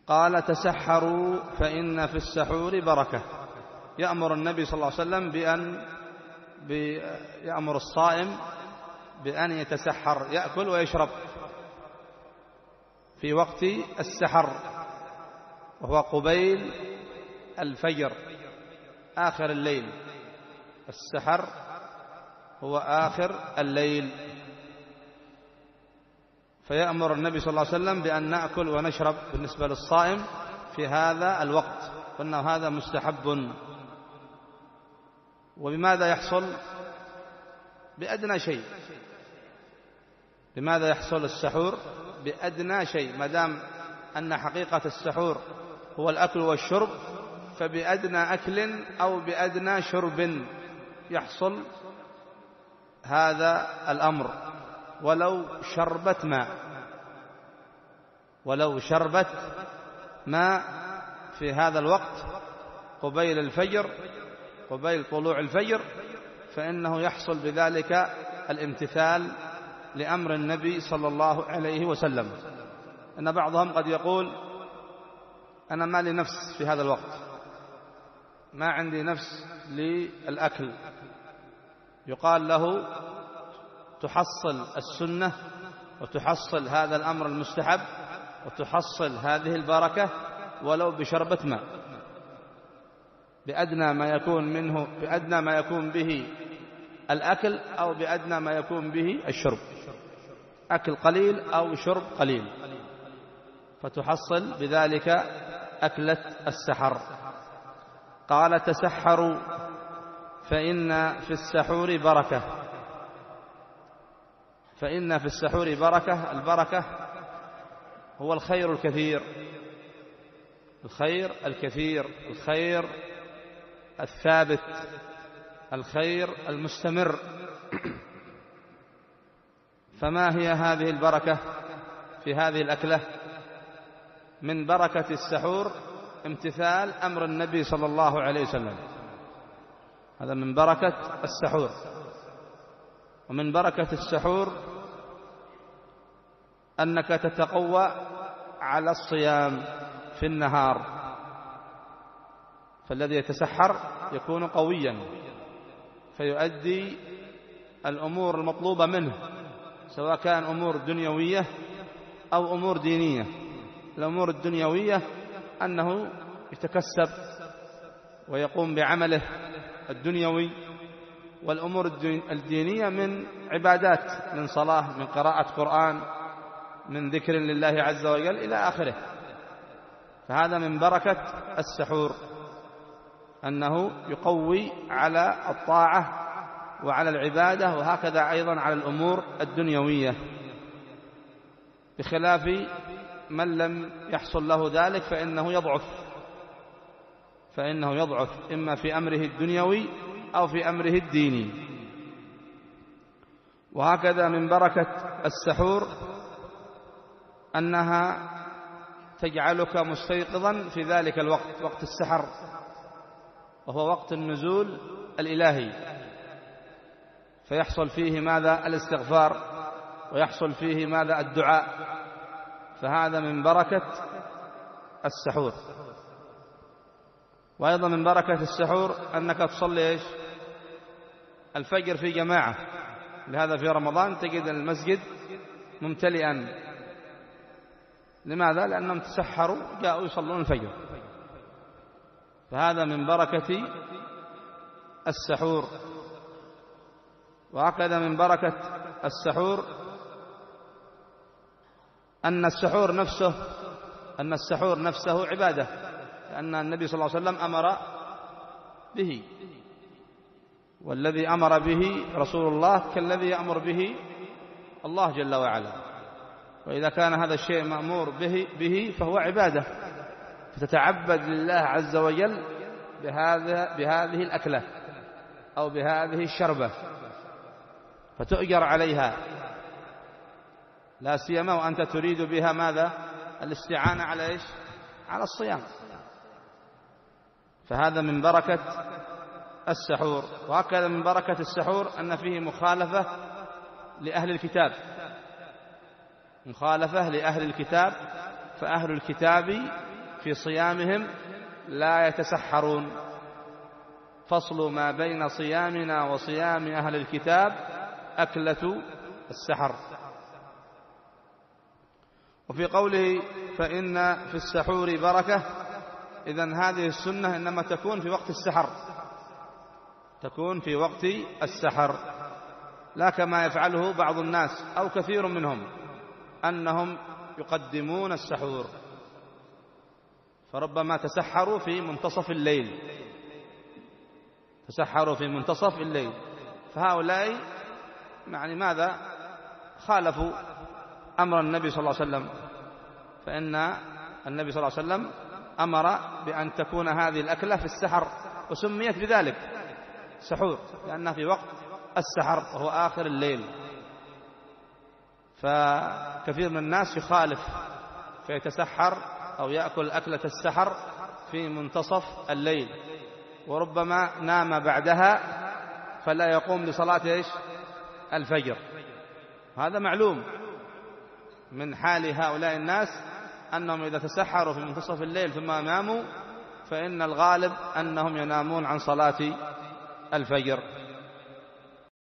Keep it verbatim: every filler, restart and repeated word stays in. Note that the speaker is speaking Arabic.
قال: تسحروا فإن في السحور بركة. يأمر النبي صلى الله عليه وسلم بأن يأمر الصائم بأن يتسحر، يأكل ويشرب في وقت السحر، وهو قبيل الفجر آخر الليل. السحر هو آخر الليل، فيأمر النبي صلى الله عليه وسلم بأن نأكل ونشرب بالنسبة للصائم في هذا الوقت، فإنه هذا مستحب. وبماذا يحصل؟ بأدنى شيء. بماذا يحصل السحور؟ بأدنى شيء. ما دام أن حقيقة السحور هو الأكل والشرب، فبأدنى أكل أو بأدنى شرب يحصل هذا الأمر، ولو شربة ماء، ولو شربة ماء في هذا الوقت قبيل الفجر، قبيل طلوع الفجر، فإنه يحصل بذلك الامتثال لأمر النبي صلى الله عليه وسلم. أن بعضهم قد يقول: أنا ما لي نفس في هذا الوقت، ما عندي نفس للأكل. يقال له: تحصل السنة وتحصل هذا الأمر المستحب وتحصل هذه البركة ولو بشربة ماء، بأدنى ما يكون منه، بأدنى ما يكون به الأكل أو بأدنى ما يكون به الشرب، أكل قليل أو شرب قليل، فتحصل بذلك أكلة السحر. قال: تسحروا فإن في السحور بركة. فإن في السحور بركة. البركة هو الخير الكثير، الخير الكثير، الخير الثابت، الخير المستمر. فما هي هذه البركة في هذه الأكلة؟ من بركة السحور امتثال أمر النبي صلى الله عليه وسلم، هذا من بركة السحور. ومن بركة السحور أنك تتقوى على الصيام في النهار، فالذي يتسحر يكون قويا فيؤدي الأمور المطلوبة منه، سواء كان أمور دنيوية أو أمور دينية. الأمور الدنيوية أنه يتكسب ويقوم بعمله الدنيوي، والأمور الدينية من عبادات، من صلاة، من قراءة قرآن، من ذكر لله عز وجل إلى آخره. فهذا من بركة السحور، أنه يقوي على الطاعة وعلى العبادة، وهكذا أيضا على الأمور الدنيوية، بخلاف من لم يحصل له ذلك فإنه يضعف، فإنه يضعف إما في أمره الدنيوي أو في أمره الديني. وهكذا من بركة السحور أنها تجعلك مستيقظا في ذلك الوقت، وقت السحر، وهو وقت النزول الإلهي، فيحصل فيه ماذا؟ الاستغفار، ويحصل فيه ماذا؟ الدعاء. فهذا من بركة السحور. وأيضا من بركة السحور أنك تصلي إيش؟ الفجر في جماعة. لهذا في رمضان تجد المسجد ممتلئا. لماذا؟ لأنهم تسحروا جاءوا يصلون الفجر. فهذا من بركة السحور. وهكذا من بركة السحور أن السحور نفسه أن السحور نفسه عبادة، لأن النبي صلى الله عليه وسلم أمر به، والذي أمر به رسول الله كالذي يأمر به الله جل وعلا. وإذا كان هذا الشيء مأمور به, به فهو عبادة، فتتعبد لله عز وجل بهذا بهذه الأكلة أو بهذه الشربة، فتؤجر عليها، لا سيما وأنت تريد بها ماذا؟ الاستعانة على إيش؟ على الصيام. فهذا من بركة السحور. وهكذا من بركة السحور أن فيه مخالفة لأهل الكتاب، مخالفة لأهل الكتاب، فأهل الكتاب في صيامهم لا يتسحرون. فصل ما بين صيامنا وصيام أهل الكتاب أكلة السحر. وفي قوله فإن في السحور بركة، إذن هذه السنة إنما تكون في وقت السحر، تكون في وقت السحر، لا كما يفعله بعض الناس أو كثير منهم أنهم يقدمون السحور، فربما تسحروا في منتصف الليل، تسحروا في منتصف الليل، فهؤلاء يعني ماذا؟ خالفوا أمر النبي صلى الله عليه وسلم، فإن النبي صلى الله عليه وسلم أمر بأن تكون هذه الأكلة في السحر، وسميت بذلك سحور لأنها في وقت السحر وهو آخر الليل. فكثير من الناس يخالف فيتسحر أو يأكل أكلة السحر في منتصف الليل، وربما نام بعدها فلا يقوم لصلاة إيش؟ الفجر. هذا معلوم من حال هؤلاء الناس أنهم إذا تسحروا في منتصف الليل ثم ناموا فإن الغالب أنهم ينامون عن صلاة الفجر.